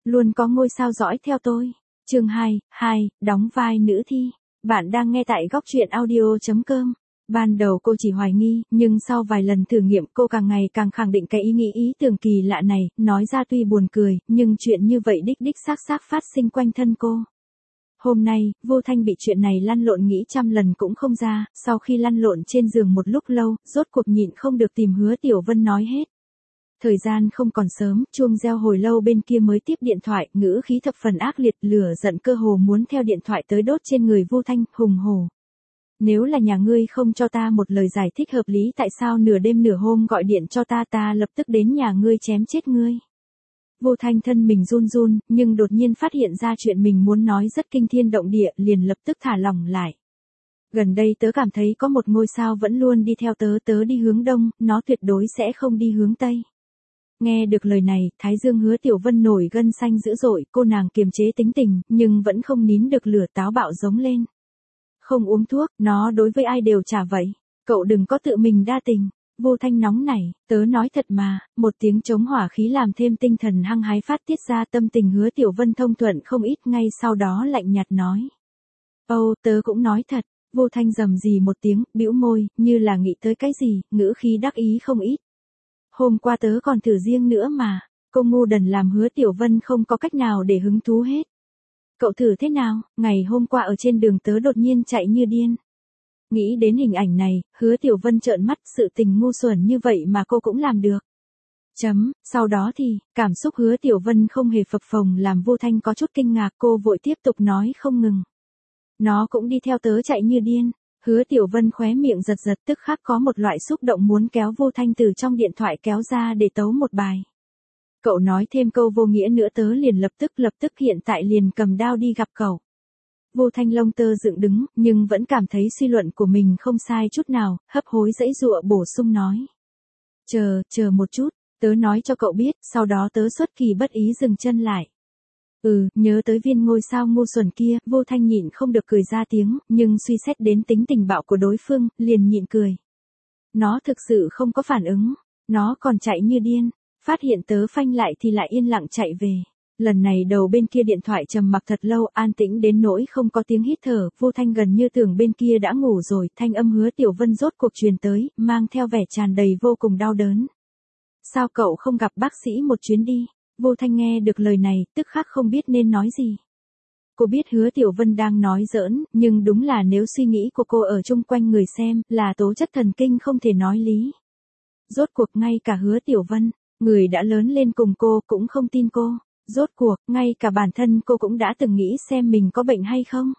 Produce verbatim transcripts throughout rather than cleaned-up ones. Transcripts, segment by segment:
Luôn có ngôi sao dõi theo tôi. Chương hai, hai, đóng vai nữ thi. Bạn đang nghe tại góc truyện audio chấm com. Ban đầu cô chỉ hoài nghi, nhưng sau vài lần thử nghiệm cô càng ngày càng khẳng định cái ý nghĩ ý tưởng kỳ lạ này, nói ra tuy buồn cười, nhưng chuyện như vậy đích đích xác xác phát sinh quanh thân cô. Hôm nay, Vô Thanh bị chuyện này lăn lộn nghĩ trăm lần cũng không ra, sau khi lăn lộn trên giường một lúc lâu, rốt cuộc nhịn không được tìm Hứa Tiểu Vân nói hết. Thời gian không còn sớm, chuông reo hồi lâu bên kia mới tiếp điện thoại, ngữ khí thập phần ác liệt, lửa giận cơ hồ muốn theo điện thoại tới đốt trên người Vô Thanh, hùng hổ. Nếu là nhà ngươi không cho ta một lời giải thích hợp lý tại sao nửa đêm nửa hôm gọi điện cho ta ta lập tức đến nhà ngươi chém chết ngươi. Vô Thanh thân mình run run, nhưng đột nhiên phát hiện ra chuyện mình muốn nói rất kinh thiên động địa, liền lập tức thả lỏng lại. Gần đây tớ cảm thấy có một ngôi sao vẫn luôn đi theo tớ, tớ đi hướng đông, nó tuyệt đối sẽ không đi hướng tây. Nghe được lời này, Thái Dương Hứa Tiểu Vân nổi gân xanh dữ dội, cô nàng kiềm chế tính tình, nhưng vẫn không nín được lửa táo bạo giống lên. Không uống thuốc, nó đối với ai đều chả vậy. Cậu đừng có tự mình đa tình. Vô Thanh nóng nảy, tớ nói thật mà, một tiếng chống hỏa khí làm thêm tinh thần hăng hái phát tiết ra tâm tình Hứa Tiểu Vân thông thuận không ít, ngay sau đó lạnh nhạt nói. Âu, tớ cũng nói thật. Vô Thanh rầm rì một tiếng, bĩu môi, như là nghĩ tới cái gì, ngữ khí đắc ý không ít. Hôm qua tớ còn thử riêng nữa mà, cô ngu đần làm Hứa Tiểu Vân không có cách nào để hứng thú hết. Cậu thử thế nào, ngày hôm qua ở trên đường tớ đột nhiên chạy như điên. Nghĩ đến hình ảnh này, Hứa Tiểu Vân trợn mắt, sự tình ngu xuẩn như vậy mà cô cũng làm được. Chấm, sau đó thì, cảm xúc Hứa Tiểu Vân không hề phập phồng làm Vô Thanh có chút kinh ngạc, cô vội tiếp tục nói không ngừng. Nó cũng đi theo tớ chạy như điên. Hứa Tiểu Vân khóe miệng giật giật, tức khắc có một loại xúc động muốn kéo Vô Thanh từ trong điện thoại kéo ra để tấu một bài. Cậu nói thêm câu vô nghĩa nữa tớ liền lập tức lập tức hiện tại liền cầm đao đi gặp cậu. Vô Thanh lông tơ dựng đứng, nhưng vẫn cảm thấy suy luận của mình không sai chút nào, hấp hối dãy dụa bổ sung nói. Chờ, chờ một chút, tớ nói cho cậu biết, sau đó tớ xuất kỳ bất ý dừng chân lại. Ừ, nhớ tới viên ngôi sao ngu xuẩn kia, Vô Thanh nhịn không được cười ra tiếng, nhưng suy xét đến tính tình bạo của đối phương, liền nhịn cười. Nó thực sự không có phản ứng, nó còn chạy như điên, phát hiện tớ phanh lại thì lại yên lặng chạy về. Lần này đầu bên kia điện thoại trầm mặc thật lâu, an tĩnh đến nỗi không có tiếng hít thở, Vô Thanh gần như tưởng bên kia đã ngủ rồi, thanh âm Hứa Tiểu Vân rốt cuộc truyền tới, mang theo vẻ tràn đầy vô cùng đau đớn. Sao cậu không gặp bác sĩ một chuyến đi? Vô Thanh nghe được lời này, tức khắc không biết nên nói gì. Cô biết Hứa Tiểu Vân đang nói giỡn, nhưng đúng là nếu suy nghĩ của cô ở chung quanh người xem, là tố chất thần kinh không thể nói lý. Rốt cuộc ngay cả Hứa Tiểu Vân, người đã lớn lên cùng cô cũng không tin cô. Rốt cuộc, ngay cả bản thân cô cũng đã từng nghĩ xem mình có bệnh hay không.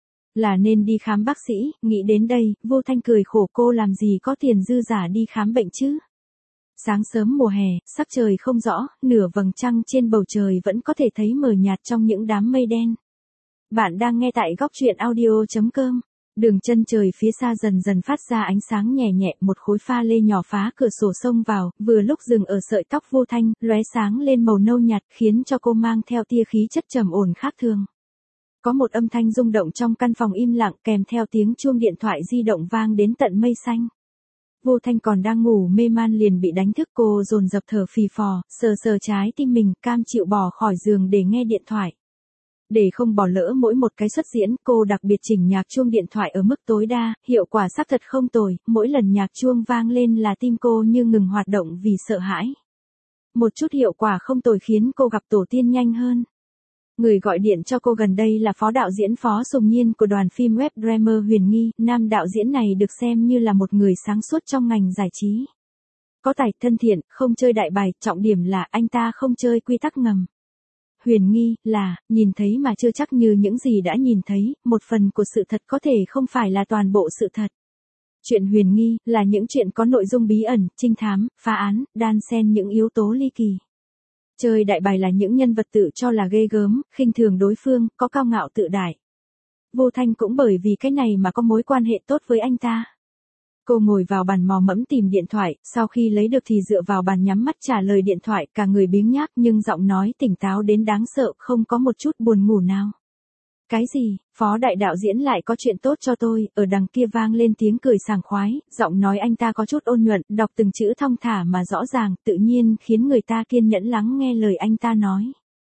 Là nên đi khám bác sĩ, nghĩ đến đây, Vô Thanh cười khổ, cô làm gì có tiền dư giả đi khám bệnh chứ. Sáng sớm mùa hè, sắc trời không rõ, nửa vầng trăng trên bầu trời vẫn có thể thấy mờ nhạt trong những đám mây đen. Bạn đang nghe tại góc truyện audio chấm com. Đường chân trời phía xa dần dần phát ra ánh sáng nhẹ nhẹ, một khối pha lê nhỏ phá cửa sổ xông vào, vừa lúc dừng ở sợi tóc Vô Thanh, lóe sáng lên màu nâu nhạt, khiến cho cô mang theo tia khí chất trầm ổn khác thường. Có một âm thanh rung động trong căn phòng im lặng, kèm theo tiếng chuông điện thoại di động vang đến tận mây xanh. Vô Thanh còn đang ngủ mê man liền bị đánh thức, cô dồn dập thở phì phò, sờ sờ trái tim mình, cam chịu bỏ khỏi giường để nghe điện thoại. Để không bỏ lỡ mỗi một cái xuất diễn, cô đặc biệt chỉnh nhạc chuông điện thoại ở mức tối đa, hiệu quả xác thật không tồi, mỗi lần nhạc chuông vang lên là tim cô như ngừng hoạt động vì sợ hãi. Một chút hiệu quả không tồi khiến cô gặp tổ tiên nhanh hơn. Người gọi điện cho cô gần đây là phó đạo diễn Phó Sùng Nhiên của đoàn phim web drama Huyền Nghi, nam đạo diễn này được xem như là một người sáng suốt trong ngành giải trí. Có tài, thân thiện, không chơi đại bài, trọng điểm là anh ta không chơi quy tắc ngầm. Huyền Nghi, là, nhìn thấy mà chưa chắc như những gì đã nhìn thấy, một phần của sự thật có thể không phải là toàn bộ sự thật. Chuyện Huyền Nghi, là những chuyện có nội dung bí ẩn, trinh thám, phá án, đan xen những yếu tố ly kỳ. Chơi đại bài là những nhân vật tự cho là ghê gớm, khinh thường đối phương, có cao ngạo tự đại. Vô Thanh cũng bởi vì cái này mà có mối quan hệ tốt với anh ta. Cô ngồi vào bàn mò mẫm tìm điện thoại, sau khi lấy được thì dựa vào bàn nhắm mắt trả lời điện thoại, cả người biếng nhác nhưng giọng nói tỉnh táo đến đáng sợ, không có một chút buồn ngủ nào. Cái gì, Phó đại đạo diễn lại có chuyện tốt cho tôi, ở đằng kia vang lên tiếng cười sảng khoái, giọng nói anh ta có chút ôn nhuận, đọc từng chữ thong thả mà rõ ràng, tự nhiên khiến người ta kiên nhẫn lắng nghe lời anh ta nói.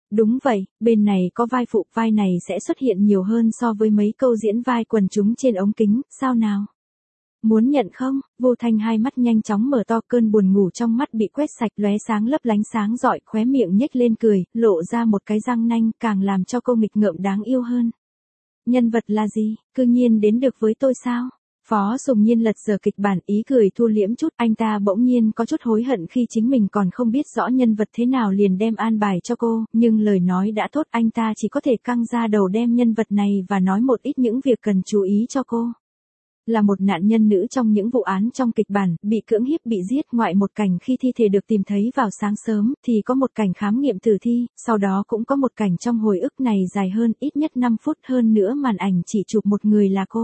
Đúng vậy, bên này có vai phụ, vai này sẽ xuất hiện nhiều hơn so với mấy câu diễn vai quần chúng trên ống kính, sao nào? Muốn nhận không? Vô Thanh hai mắt nhanh chóng mở to, cơn buồn ngủ trong mắt bị quét sạch, lóe sáng lấp lánh sáng rọi, khóe miệng nhếch lên cười, lộ ra một cái răng nanh, càng làm cho cô nghịch ngợm đáng yêu hơn. Nhân vật là gì? Cư nhiên đến được với tôi sao? Phó Sùng Nhiên lật dở kịch bản, ý cười thu liễm chút, anh ta bỗng nhiên có chút hối hận khi chính mình còn không biết rõ nhân vật thế nào liền đem an bài cho cô, nhưng lời nói đã thốt, anh ta chỉ có thể căng ra đầu đem nhân vật này và nói một ít những việc cần chú ý cho cô. Là một nạn nhân nữ trong những vụ án trong kịch bản, bị cưỡng hiếp bị giết, ngoại một cảnh khi thi thể được tìm thấy vào sáng sớm, thì có một cảnh khám nghiệm tử thi, sau đó cũng có một cảnh trong hồi ức này dài hơn, ít nhất năm phút, hơn nữa màn ảnh chỉ chụp một người là cô.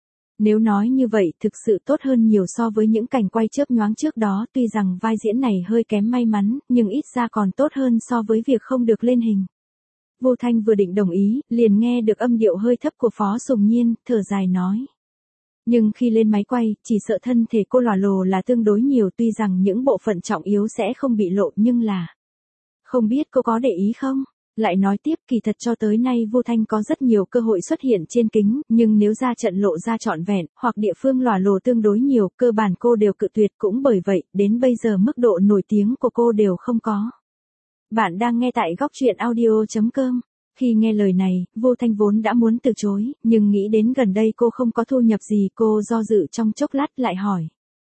Nếu nói như vậy thực sự tốt hơn nhiều so với những cảnh quay chớp nhoáng trước đó, tuy rằng vai diễn này hơi kém may mắn, nhưng ít ra còn tốt hơn so với việc không được lên hình. Vô Thanh vừa định đồng ý, liền nghe được âm điệu hơi thấp của Phó Sùng Nhiên, thở dài nói. Nhưng khi lên máy quay, chỉ sợ thân thể cô lòa lồ là tương đối nhiều, tuy rằng những bộ phận trọng yếu sẽ không bị lộ, nhưng là... Không biết cô có để ý không? Lại nói tiếp, kỳ thật cho tới nay Vô Thanh có rất nhiều cơ hội xuất hiện trên kính, nhưng nếu ra trận lộ ra trọn vẹn, hoặc địa phương lòa lồ tương đối nhiều, cơ bản cô đều cự tuyệt, cũng bởi vậy, đến bây giờ mức độ nổi tiếng của cô đều không có. Bạn đang nghe tại góc truyện audio chấm com. Khi nghe lời này, Vô Thanh vốn đã muốn từ chối, nhưng nghĩ đến gần đây cô không có thu nhập gì, cô do dự trong chốc lát lại hỏi.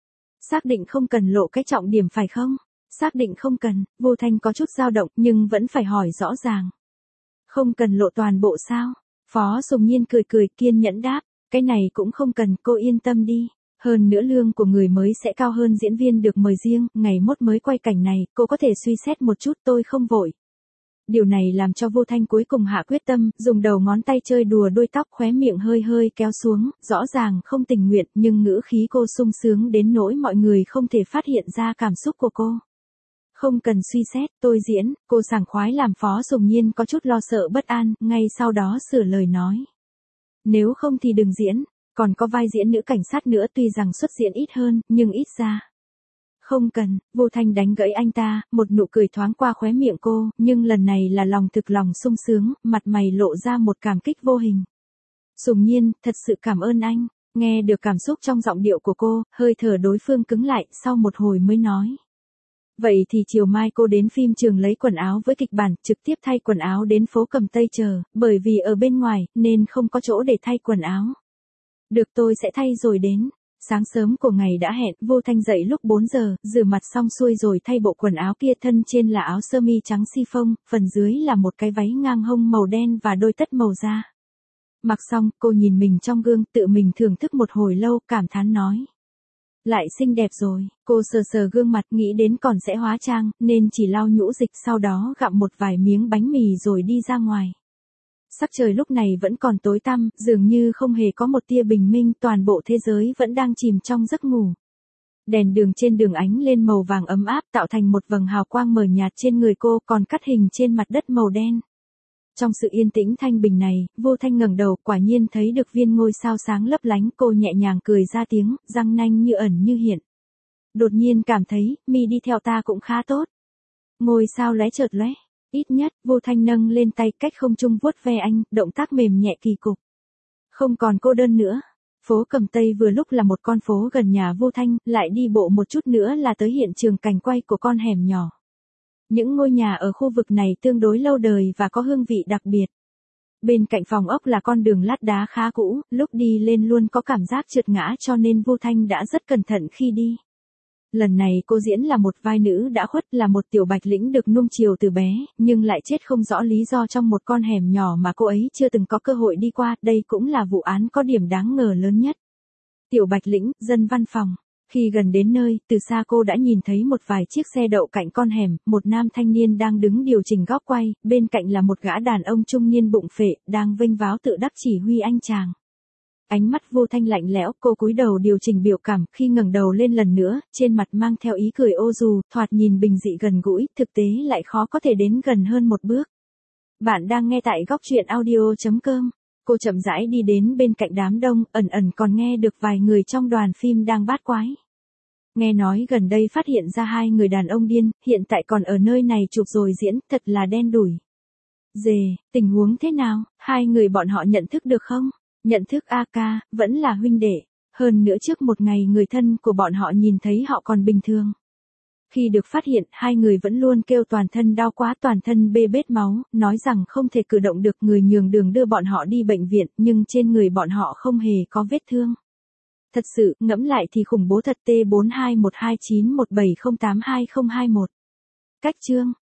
Xác định không cần lộ cái trọng điểm phải không? Xác định không cần, Vô Thanh có chút dao động, nhưng vẫn phải hỏi rõ ràng. Không cần lộ toàn bộ sao? Phó Sùng Nhiên cười cười, kiên nhẫn đáp, cái này cũng không cần, cô yên tâm đi. Hơn nữa lương của người mới sẽ cao hơn diễn viên được mời riêng, ngày mốt mới quay cảnh này, cô có thể suy xét một chút, tôi không vội. Điều này làm cho Vô Thanh cuối cùng hạ quyết tâm, dùng đầu ngón tay chơi đùa đuôi tóc, khóe miệng hơi hơi kéo xuống, rõ ràng không tình nguyện, nhưng ngữ khí cô sung sướng đến nỗi mọi người không thể phát hiện ra cảm xúc của cô. Không cần suy xét, tôi diễn, cô sảng khoái làm Phó Sùng Nhiên có chút lo sợ bất an, ngay sau đó sửa lời nói. Nếu không thì đừng diễn, còn có vai diễn nữ cảnh sát nữa, tuy rằng xuất diễn ít hơn, nhưng ít ra. Không cần, Vô Thanh đánh gãy anh ta, một nụ cười thoáng qua khóe miệng cô, nhưng lần này là lòng thực lòng sung sướng, mặt mày lộ ra một cảm kích vô hình. Sùng Nhiên, thật sự cảm ơn anh. Nghe được cảm xúc trong giọng điệu của cô, hơi thở đối phương cứng lại, sau một hồi mới nói. Vậy thì chiều mai cô đến phim trường lấy quần áo với kịch bản, trực tiếp thay quần áo đến phố Cầm Tây chờ, bởi vì ở bên ngoài, nên không có chỗ để thay quần áo. Được, tôi sẽ thay rồi đến. Sáng sớm của ngày đã hẹn, Vô Thanh dậy lúc bốn giờ, rửa mặt xong xuôi rồi thay bộ quần áo kia, thân trên là áo sơ mi trắng chiffon, phần dưới là một cái váy ngang hông màu đen và đôi tất màu da. Mặc xong, cô nhìn mình trong gương, tự mình thưởng thức một hồi lâu, cảm thán nói. Lại xinh đẹp rồi, cô sờ sờ gương mặt, nghĩ đến còn sẽ hóa trang, nên chỉ lau nhũ dịch, sau đó gặm một vài miếng bánh mì rồi đi ra ngoài. Sắc trời lúc này vẫn còn tối tăm, dường như không hề có một tia bình minh, toàn bộ thế giới vẫn đang chìm trong giấc ngủ. Đèn đường trên đường ánh lên màu vàng ấm áp, tạo thành một vầng hào quang mờ nhạt trên người cô, còn cắt hình trên mặt đất màu đen. Trong sự yên tĩnh thanh bình này, Vô Thanh ngẩng đầu, quả nhiên thấy được viên ngôi sao sáng lấp lánh, cô nhẹ nhàng cười ra tiếng, răng nanh như ẩn như hiện. Đột nhiên cảm thấy, mi đi theo ta cũng khá tốt. Ngôi sao lóe chợt lóe. Ít nhất, Vô Thanh nâng lên tay cách không trung vuốt ve anh, động tác mềm nhẹ kỳ cục. Không còn cô đơn nữa. Phố Cầm Tây vừa lúc là một con phố gần nhà Vô Thanh, lại đi bộ một chút nữa là tới hiện trường cảnh quay của con hẻm nhỏ. Những ngôi nhà ở khu vực này tương đối lâu đời và có hương vị đặc biệt. Bên cạnh phòng ốc là con đường lát đá khá cũ, lúc đi lên luôn có cảm giác trượt ngã, cho nên Vô Thanh đã rất cẩn thận khi đi. Lần này cô diễn là một vai nữ đã khuất, là một tiểu bạch lĩnh được nuông chiều từ bé, nhưng lại chết không rõ lý do trong một con hẻm nhỏ mà cô ấy chưa từng có cơ hội đi qua, đây cũng là vụ án có điểm đáng ngờ lớn nhất. Tiểu bạch lĩnh, dân văn phòng. Khi gần đến nơi, từ xa cô đã nhìn thấy một vài chiếc xe đậu cạnh con hẻm, một nam thanh niên đang đứng điều chỉnh góc quay, bên cạnh là một gã đàn ông trung niên bụng phệ, đang vênh váo tự đắc chỉ huy anh chàng. Ánh mắt Vô Thanh lạnh lẽo, cô cúi đầu điều chỉnh biểu cảm, khi ngẩng đầu lên lần nữa, trên mặt mang theo ý cười ô dù, thoạt nhìn bình dị gần gũi, thực tế lại khó có thể đến gần hơn một bước. Bạn đang nghe tại góc truyện audio chấm com. Cô chậm rãi đi đến bên cạnh đám đông, ẩn ẩn còn nghe được vài người trong đoàn phim đang bát quái. Nghe nói gần đây phát hiện ra hai người đàn ông điên, hiện tại còn ở nơi này chụp rồi diễn, thật là đen đủi. Dề, tình huống thế nào, hai người bọn họ nhận thức được không? Nhận thức a ca, vẫn là huynh đệ. Hơn nữa trước một ngày người thân của bọn họ nhìn thấy họ còn bình thường. Khi được phát hiện, hai người vẫn luôn kêu toàn thân đau quá, toàn thân bê bết máu, nói rằng không thể cử động được, người nhường đường đưa bọn họ đi bệnh viện, nhưng trên người bọn họ không hề có vết thương. Thật sự, ngẫm lại thì khủng bố thật. T bốn hai một hai chín một bảy không tám hai không hai một. Cách chương